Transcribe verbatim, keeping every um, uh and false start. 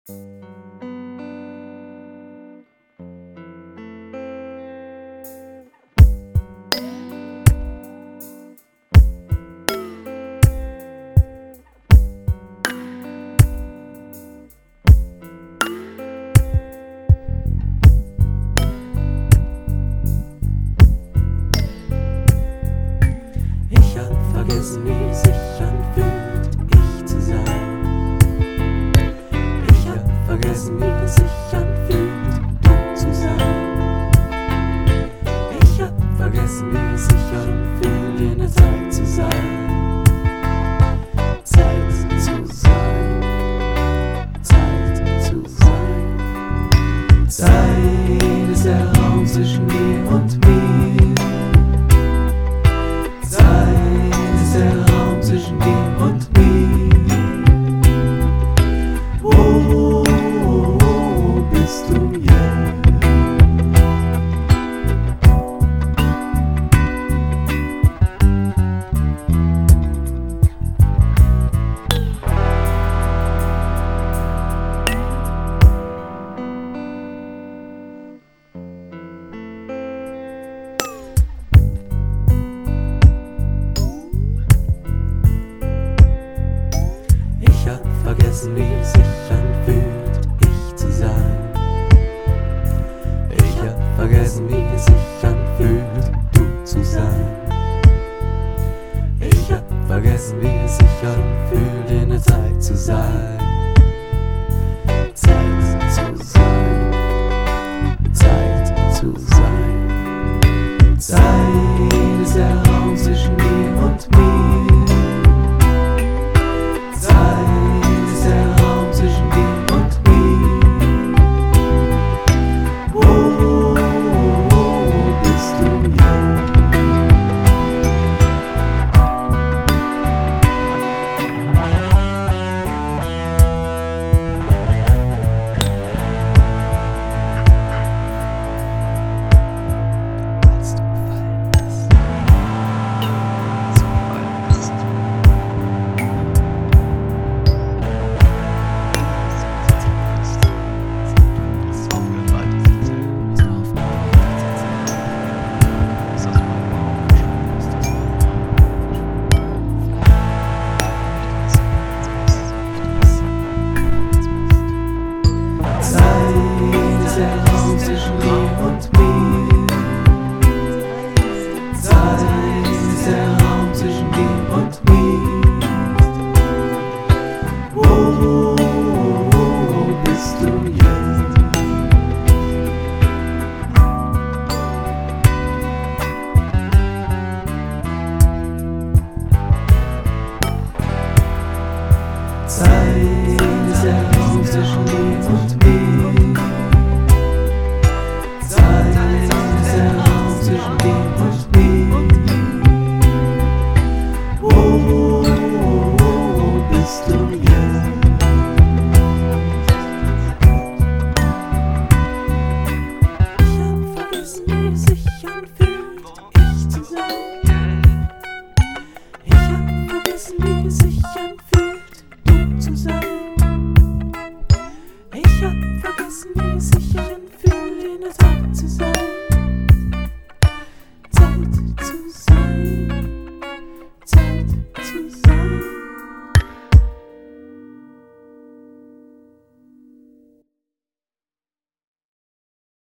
Vergessen, wie es sich anfühlt, ich zu sein. Ich hab vergessen, wie es sich anfühlt, du zu sein. Ich hab vergessen, wie es sich anfühlt, in der Zeit zu sein. Zeit zu sein. Zeit zu sein. Zeit ist der Raum zwischen dir und mir. Zeit der Raum zwischen dir und mir. Wo bist du jetzt? Vergessen, wie es sich anfühlt, ich zu sein. Ich hab vergessen, wie es sich anfühlt, du zu sein. Ich hab vergessen, wie es sich anfühlt, in der Zeit zu sein. Zeit zu sein. Zeit zu sein. Zeit ist der Raum zwischen dir und mir. Zeit Ich hab vergessen, wie es sich anfühlt, in der Zeit.